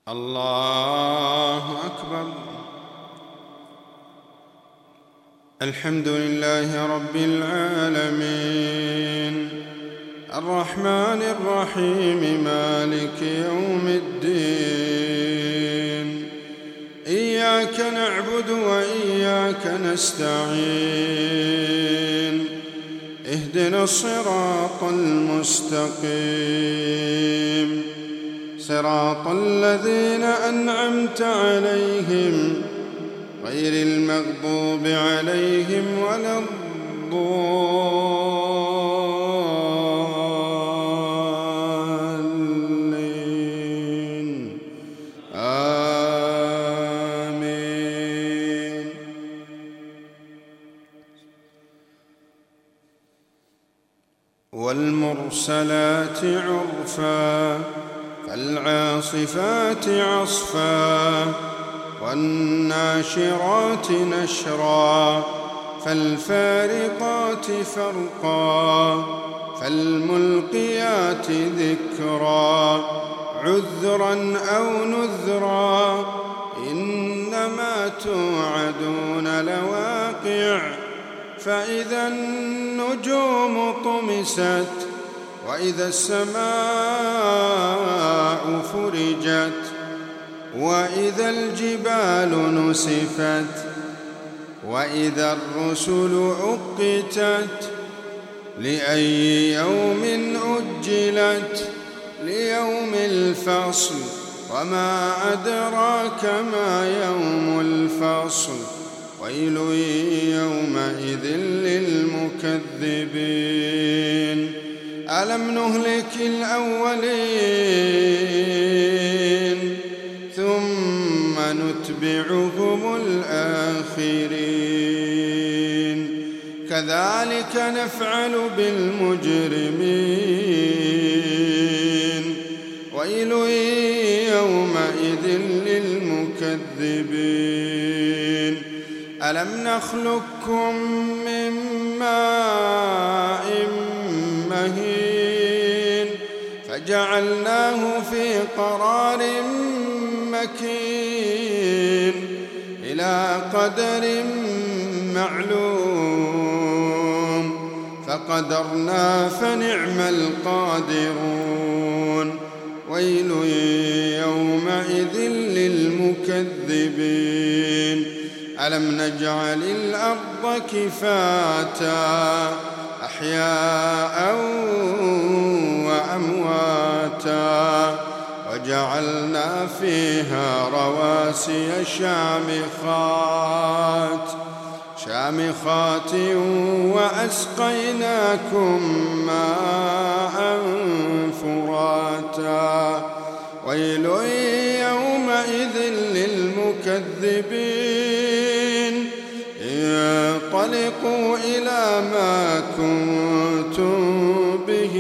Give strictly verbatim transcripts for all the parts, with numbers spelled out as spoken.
الله أكبر. الحمد لله رب العالمين، الرحمن الرحيم، مالك يوم الدين. إياك نعبد وإياك نستعين، اهدنا الصراط المستقيم، صراط الذين أنعمت عليهم غير المغضوب عليهم ولا الضالين. آمين. والمرسلات عرفا، فالعاصفات عصفا، والناشرات نشرا، فالفارقات فرقا، فالملقيات ذكرا، عذرا أو نذرا، إنما توعدون لواقع. فإذا النجوم طمست، وإذا السماء فرجت، وإذا الجبال نسفت، وإذا الرسل أقتت، لأي يوم أجلت؟ ليوم الفصل. وما أدراك ما يوم الفصل؟ ويل يومئذ للمكذبين. ألم نهلك الأولين ثم نتبعهم الآخرين، كذلك نفعل بالمجرمين. ويل يومئذ للمكذبين. ألم نخلقكم من ماء مهين، فجعلناه في قرار مكين، إلى قدر معلوم، فقدرنا فنعم القادرون. ويل يومئذ للمكذبين. ألم نجعل الأرض كفاتا، أحياء وأمواتا، وجعلنا فيها رواسي شامخات شامخات وأسقيناكم ماء فراتا. ويل يومئذ للمكذبين. انطلقوا إلى ما كنتم به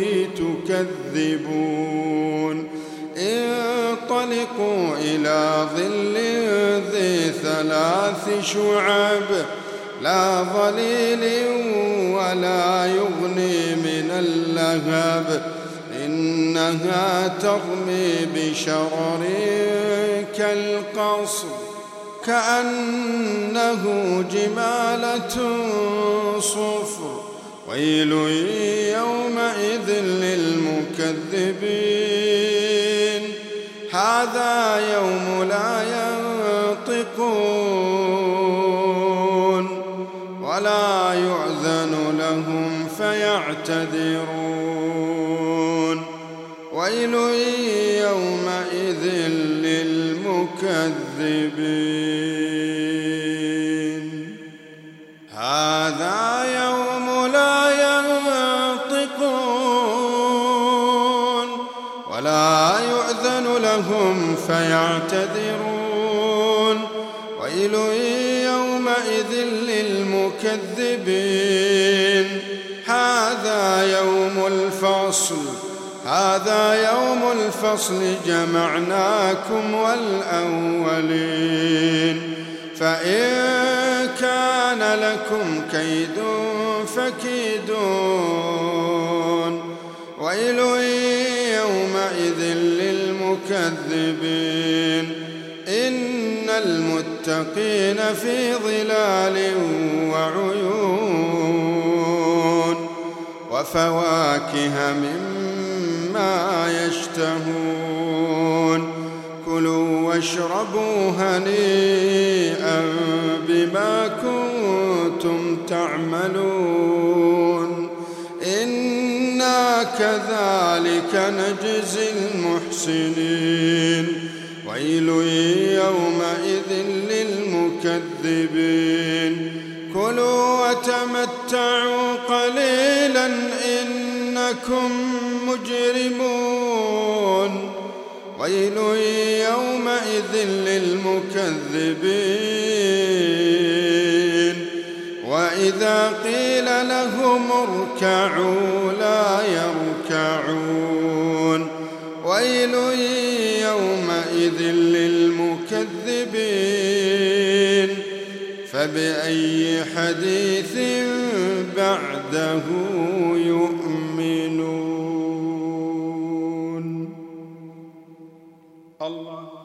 تكذبون. انطلقوا إلى ظل ذي ثلاث شعب، لا ظليل ولا يغني من اللهب، إنها ترمي بشرر كالقصر، كأنه جمالة صفر. ويل يومئذ للمكذبين. هذا يوم لا ينطقون، ولا يؤذن لهم فيعتذرون. ويل يومئذ للمكذبين. هذا يوم لا ينطقون، ولا يؤذن لهم فيعتذرون. ويل يومئذ للمكذبين. هذا يوم الفصل هذا يوم الفصل، جمعناكم والأولين. فإن كان لكم كيد فكيدون. ويل يومئذ للمكذبين. للمكذبين إن المتقين في ظلال وعيون وفواكه مما يشتهون كلوا واشربوا هنيئا بما كنتم تعملون إنا كذلك نجزي المحسنين ويل يومئذ للمكذبين كلوا وتمتعوا قليلا إنكم مجرمون ويل يومئذ للمكذبين وإذا قيل لهم اركعوا لا يركعون ويل يومئذ للمكذبين فبأي حديث بعده يؤمنون الله